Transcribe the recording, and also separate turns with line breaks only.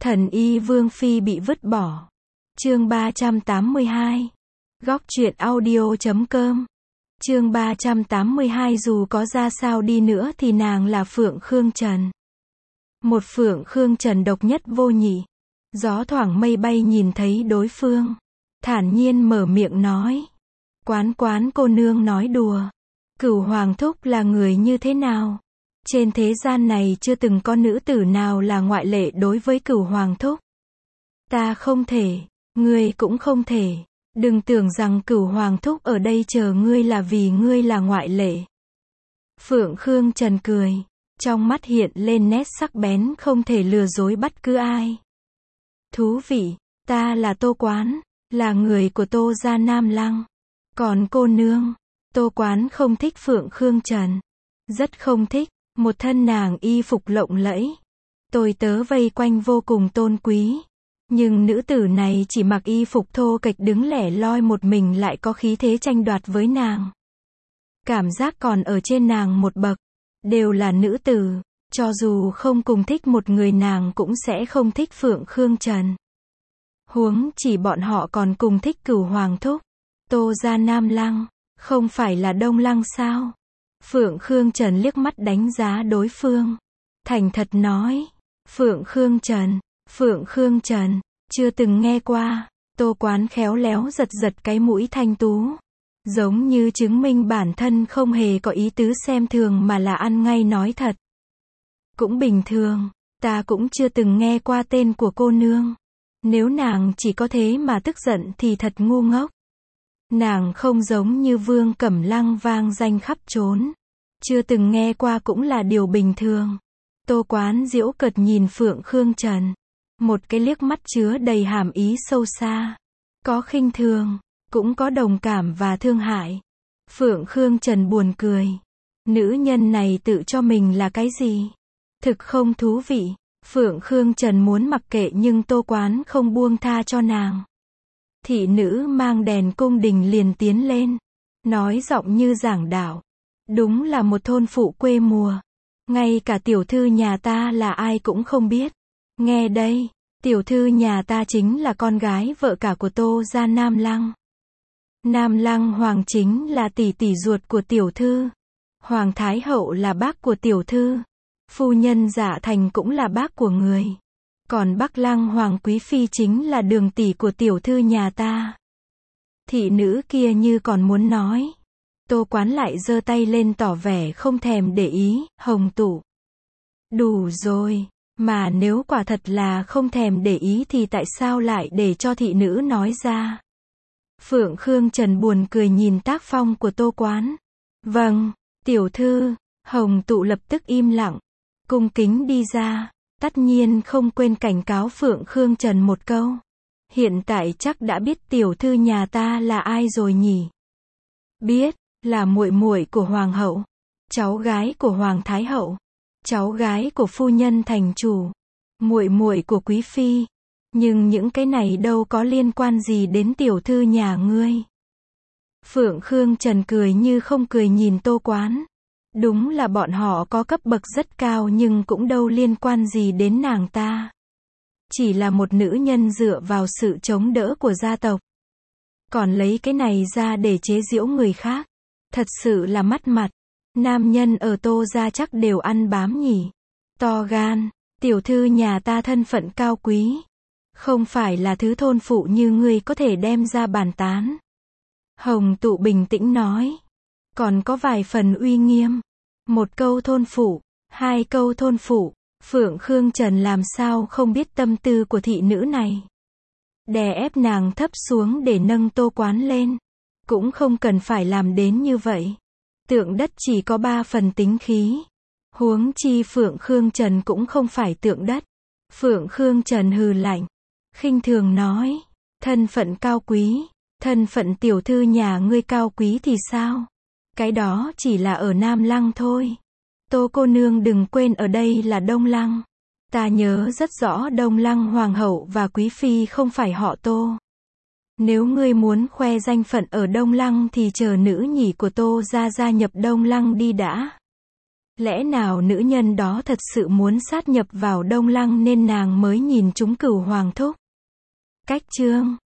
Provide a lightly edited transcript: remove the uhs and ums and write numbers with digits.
Thần y Vương Phi bị vứt bỏ. Chương 382. Góc truyện audio.com. Chương 382. Dù có ra sao đi nữa thì nàng là Phượng Khương Trần. Một Phượng Khương Trần độc nhất vô nhị. Gió thoảng mây bay nhìn thấy đối phương, thản nhiên mở miệng nói. Quán cô nương nói đùa. Cửu Hoàng Thúc là người như thế nào? Trên thế gian này chưa từng có nữ tử nào là ngoại lệ đối với Cửu Hoàng Thúc. Ta không thể, ngươi cũng không thể. Đừng tưởng rằng Cửu Hoàng Thúc ở đây chờ ngươi là vì ngươi là ngoại lệ. Phượng Khương Trần cười, trong mắt hiện lên nét sắc bén không thể lừa dối bất cứ ai. Thú vị, ta là Tô Quán, là người của Tô gia Nam Lăng. Còn cô nương, Tô Quán không thích Phượng Khương Trần. Rất không thích, một thân nàng y phục lộng lẫy. Tôi tớ vây quanh vô cùng tôn quý. Nhưng nữ tử này chỉ mặc y phục thô kệch đứng lẻ loi một mình lại có khí thế tranh đoạt với nàng. Cảm giác còn ở trên nàng một bậc. Đều là nữ tử, cho dù không cùng thích một người nàng cũng sẽ không thích Phượng Khương Trần. Huống chỉ bọn họ còn cùng thích Cửu Hoàng Thúc. Tô gia Nam Lăng, không phải là Đông Lăng sao? Phượng Khương Trần liếc mắt đánh giá đối phương. Thành thật nói. Phượng Khương Trần, chưa từng nghe qua. Tô Quán khéo léo giật giật cái mũi thanh tú. Giống như chứng minh bản thân không hề có ý tứ xem thường mà là ăn ngay nói thật. Cũng bình thường, ta cũng chưa từng nghe qua tên của cô nương. Nếu nàng chỉ có thế mà tức giận thì thật ngu ngốc. Nàng không giống như Vương Cẩm Lăng vang danh khắp trốn. Chưa từng nghe qua cũng là điều bình thường. Tô Quán giễu cợt nhìn Phượng Khương Trần. Một cái liếc mắt chứa đầy hàm ý sâu xa. Có khinh thường, cũng có đồng cảm và thương hại. Phượng Khương Trần buồn cười. Nữ nhân này tự cho mình là cái gì? Thực không thú vị. Phượng Khương Trần muốn mặc kệ nhưng Tô Quán không buông tha cho nàng. Thị nữ mang đèn cung đình liền tiến lên. Nói giọng như giảng đạo. Đúng là một thôn phụ quê mùa. Ngay cả tiểu thư nhà ta là ai cũng không biết. Nghe đây, tiểu thư nhà ta chính là con gái vợ cả của Tô gia Nam Lăng. Nam Lăng Hoàng chính là tỷ tỷ ruột của tiểu thư. Hoàng Thái Hậu là bác của tiểu thư. Phu nhân Dạ Thành cũng là bác của người. Còn Bắc Lăng Hoàng Quý Phi chính là đường tỷ của tiểu thư nhà ta. Thị nữ kia như còn muốn nói. Tô Quán lại giơ tay lên tỏ vẻ không thèm để ý. Hồng Tụ. Đủ rồi. Mà nếu quả thật là không thèm để ý thì tại sao lại để cho thị nữ nói ra? Phượng Khương Trần buồn cười nhìn tác phong của Tô Quán. Vâng, tiểu thư. Hồng Tụ lập tức im lặng. Cung kính đi ra. Tất nhiên không quên cảnh cáo Phượng Khương Trần một câu. Hiện tại chắc đã biết tiểu thư nhà ta là ai rồi nhỉ? Biết, là muội muội của Hoàng hậu. Cháu gái của Hoàng Thái Hậu. Cháu gái của phu nhân thành chủ. Muội muội của Quý Phi. Nhưng những cái này đâu có liên quan gì đến tiểu thư nhà ngươi. Phượng Khương Trần cười như không cười nhìn Tô Quán. Đúng là bọn họ có cấp bậc rất cao nhưng cũng đâu liên quan gì đến nàng ta. Chỉ là một nữ nhân dựa vào sự chống đỡ của gia tộc. Còn lấy cái này ra để chế giễu người khác. Thật sự là mất mặt. Nam nhân ở Tô gia chắc đều ăn bám nhỉ. To gan, tiểu thư nhà ta thân phận cao quý. Không phải là thứ thôn phụ như ngươi có thể đem ra bàn tán. Hồng Tụ bình tĩnh nói. Còn có vài phần uy nghiêm. Một câu thôn phụ, hai câu thôn phụ. Phượng Khương Trần làm sao không biết tâm tư của thị nữ này. Đè ép nàng thấp xuống để nâng Tô Quán lên. Cũng không cần phải làm đến như vậy. Tượng đất chỉ có 3 phần tính khí. Huống chi Phượng Khương Trần cũng không phải tượng đất. Phượng Khương Trần hừ lạnh. Khinh thường nói. Thân phận cao quý. Thân phận tiểu thư nhà ngươi cao quý thì sao? Cái đó chỉ là ở Nam Lăng thôi. Tô cô nương đừng quên ở đây là Đông Lăng. Ta nhớ rất rõ Đông Lăng Hoàng hậu và Quý Phi không phải họ Tô. Nếu ngươi muốn khoe danh phận ở Đông Lăng thì chờ nữ nhỉ của Tô gia nhập Đông Lăng đi đã. Lẽ nào nữ nhân đó thật sự muốn sát nhập vào Đông Lăng nên nàng mới nhìn trúng Cửu Hoàng thúc? Cách chương